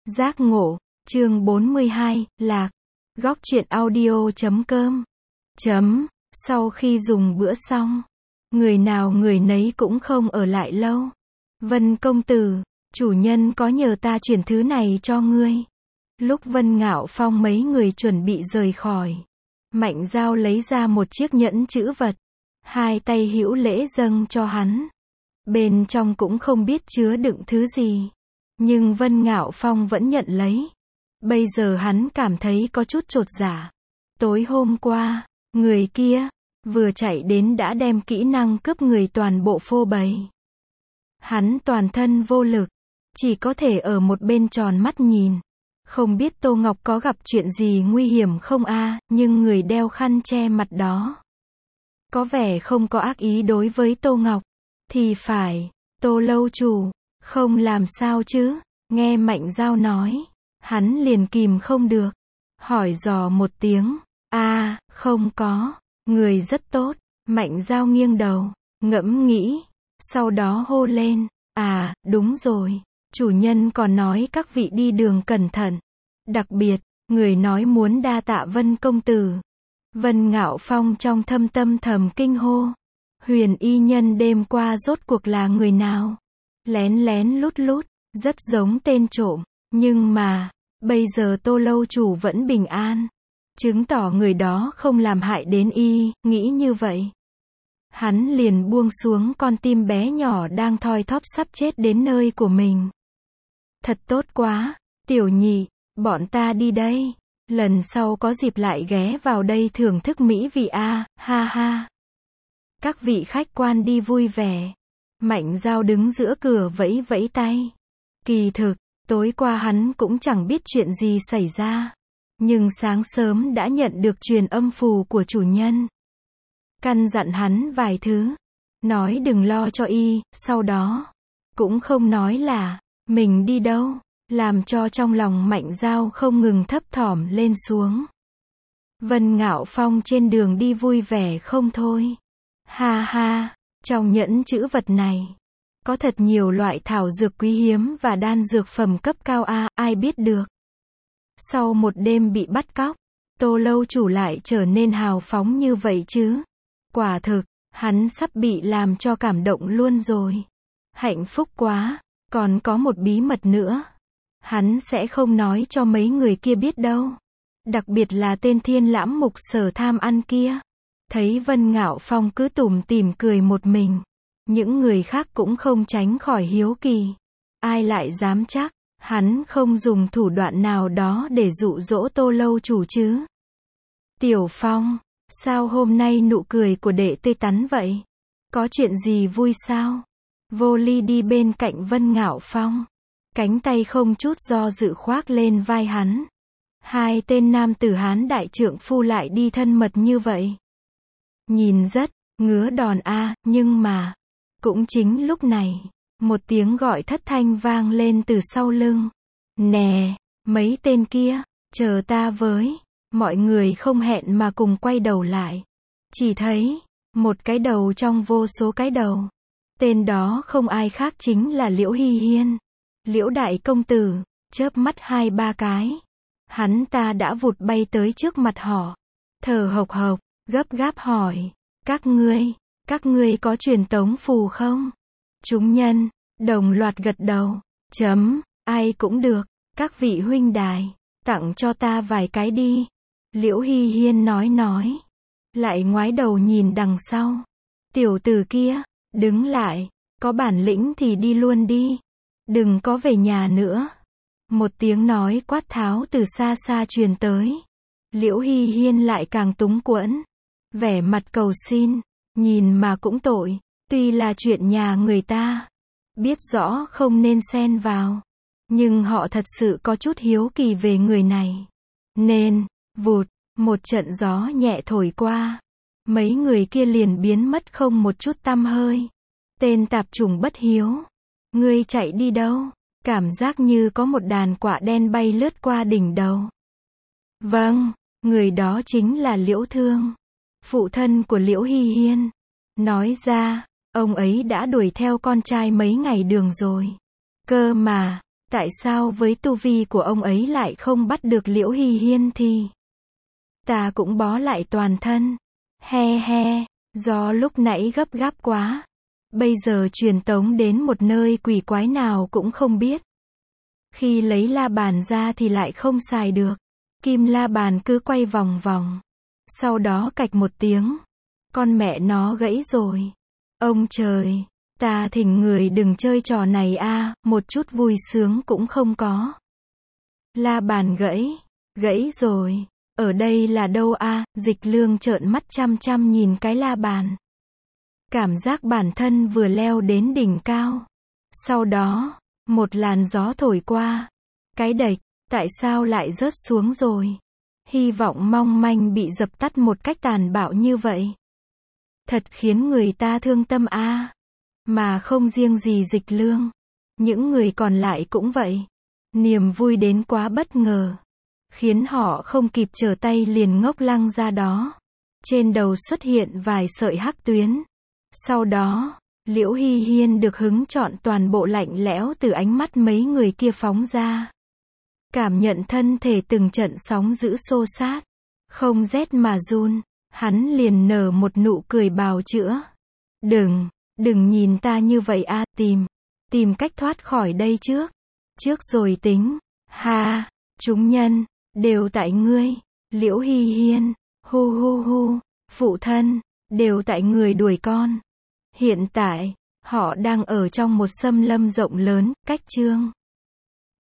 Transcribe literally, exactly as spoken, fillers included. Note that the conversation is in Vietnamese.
Giác ngộ, chương bốn mươi hai, lạc. Góc truyện audio chấm com. Chấm. Sau khi dùng bữa xong, người nào người nấy cũng không ở lại lâu. Vân công tử, chủ nhân có nhờ ta chuyển thứ này cho ngươi. Lúc Vân Ngạo Phong mấy người chuẩn bị rời khỏi, Mạnh Dao lấy ra một chiếc nhẫn chữ vật, hai tay hữu lễ dâng cho hắn. Bên trong cũng không biết chứa đựng thứ gì, nhưng Vân Ngạo Phong vẫn nhận lấy. Bây giờ hắn cảm thấy có chút chột dạ. Tối hôm qua, người kia vừa chạy đến đã đem kỹ năng cướp người toàn bộ phô bày. Hắn toàn thân vô lực, chỉ có thể ở một bên tròn mắt nhìn. Không biết Tô Ngọc có gặp chuyện gì nguy hiểm không a, nhưng người đeo khăn che mặt đó có vẻ không có ác ý đối với Tô Ngọc. Thì phải, Tô lâu chủ, không làm sao chứ? Nghe Mạnh Dao nói, hắn liền kìm không được, hỏi dò một tiếng. A, không có, người rất tốt. Mạnh Dao nghiêng đầu, ngẫm nghĩ, sau đó hô lên, à, đúng rồi, chủ nhân còn nói các vị đi đường cẩn thận. Đặc biệt, người nói muốn đa tạ Vân công tử. Vân Ngạo Phong trong thâm tâm thầm kinh hô. Huyền y nhân đêm qua rốt cuộc là người nào? Lén lén lút lút, rất giống tên trộm, nhưng mà, bây giờ Tô lâu chủ vẫn bình an, chứng tỏ người đó không làm hại đến y. Nghĩ như vậy, hắn liền buông xuống con tim bé nhỏ đang thoi thóp sắp chết đến nơi của mình. Thật tốt quá, tiểu nhị, bọn ta đi đây, lần sau có dịp lại ghé vào đây thưởng thức mỹ vị a, ha ha. Các vị khách quan đi vui vẻ. Mạnh Dao đứng giữa cửa vẫy vẫy tay. Kỳ thực, tối qua hắn cũng chẳng biết chuyện gì xảy ra, nhưng sáng sớm đã nhận được truyền âm phù của chủ nhân. Căn dặn hắn vài thứ, nói đừng lo cho y, sau đó cũng không nói là mình đi đâu, làm cho trong lòng Mạnh Dao không ngừng thấp thỏm lên xuống. Vân Ngạo Phong trên đường đi vui vẻ không thôi. Ha ha, trong nhẫn chữ vật này có thật nhiều loại thảo dược quý hiếm và đan dược phẩm cấp cao a, ai biết được. Sau một đêm bị bắt cóc, Tô lâu chủ lại trở nên hào phóng như vậy chứ. Quả thực, hắn sắp bị làm cho cảm động luôn rồi. Hạnh phúc quá, còn có một bí mật nữa. Hắn sẽ không nói cho mấy người kia biết đâu. Đặc biệt là tên Thiên Lãm Mục Sở tham ăn kia. Thấy Vân Ngạo Phong cứ tủm tỉm cười một mình, những người khác cũng không tránh khỏi hiếu kỳ. Ai lại dám chắc, hắn không dùng thủ đoạn nào đó để dụ dỗ Tô lâu chủ chứ? Tiểu Phong, sao hôm nay nụ cười của đệ tươi tắn vậy? Có chuyện gì vui sao? Vô Ly đi bên cạnh Vân Ngạo Phong, cánh tay không chút do dự khoác lên vai hắn. Hai tên nam tử Hán đại trượng phu lại đi thân mật như vậy. Nhìn rất ngứa đòn a, nhưng mà cũng chính lúc này, một tiếng gọi thất thanh vang lên từ sau lưng. Nè, mấy tên kia, chờ ta với. Mọi người không hẹn mà cùng quay đầu lại. Chỉ thấy một cái đầu trong vô số cái đầu. Tên đó không ai khác chính là Liễu Hy Hiên. Liễu đại công tử, chớp mắt hai ba cái, hắn ta đã vụt bay tới trước mặt họ, thở hộc hộc, gấp gáp hỏi, các ngươi, các ngươi có truyền tống phù không? Chúng nhân đồng loạt gật đầu. Chấm, ai cũng được, các vị huynh đài, tặng cho ta vài cái đi. Liễu Hy Hiên nói nói, lại ngoái đầu nhìn đằng sau. Tiểu tử kia, đứng lại, có bản lĩnh thì đi luôn đi, đừng có về nhà nữa. Một tiếng nói quát tháo từ xa xa truyền tới. Liễu Hy Hiên lại càng túng quẫn, vẻ mặt cầu xin, nhìn mà cũng tội, tuy là chuyện nhà người ta, biết rõ không nên xen vào, nhưng họ thật sự có chút hiếu kỳ về người này. Nên, vụt, một trận gió nhẹ thổi qua, mấy người kia liền biến mất không một chút tăm hơi. Tên tạp chủng bất hiếu, ngươi chạy đi đâu? Cảm giác như có một đàn quạ đen bay lướt qua đỉnh đầu. Vâng, người đó chính là Liễu Thương, phụ thân của Liễu Hy Hiên. Nói ra, ông ấy đã đuổi theo con trai mấy ngày đường rồi. Cơ mà, Tại sao với tu vi của ông ấy lại không bắt được Liễu Hy Hiên thì ta cũng bó lại toàn thân. He he, do lúc nãy gấp gáp quá. Bây giờ truyền tống đến một nơi quỷ quái nào cũng không biết. Khi lấy la bàn ra thì lại không xài được. Kim la bàn cứ quay vòng vòng. Sau đó cạch một tiếng. Con mẹ nó gãy rồi. Ông trời, ta thỉnh người đừng chơi trò này a, một chút vui sướng cũng không có. La bàn gãy, gãy rồi. Ở đây là đâu a? Dịch Lương trợn mắt chăm chăm nhìn cái la bàn. Cảm giác bản thân vừa leo đến đỉnh cao. Sau đó, một làn gió thổi qua. Cái đệch, tại sao lại rớt xuống rồi? Hy vọng mong manh bị dập tắt một cách tàn bạo như vậy. Thật khiến người ta thương tâm a. Mà không riêng gì Dịch Lương. Những người còn lại cũng vậy. Niềm vui đến quá bất ngờ. Khiến họ không kịp trở tay liền ngốc lăng ra đó. Trên đầu xuất hiện vài sợi hắc tuyến. Sau đó, Liễu Hy Hiên được hứng chọn toàn bộ lạnh lẽo từ ánh mắt mấy người kia phóng ra. Cảm nhận thân thể từng trận sóng dữ xô sát. Không rét mà run, hắn liền nở một nụ cười bào chữa. Đừng, đừng nhìn ta như vậy a, tìm, tìm cách thoát khỏi đây trước. Trước rồi tính, ha, chúng nhân, đều tại ngươi, Liễu Hy Hiên, hu hu hu, phụ thân, đều tại người đuổi con. Hiện tại, họ đang ở trong một xâm lâm rộng lớn, cách Trương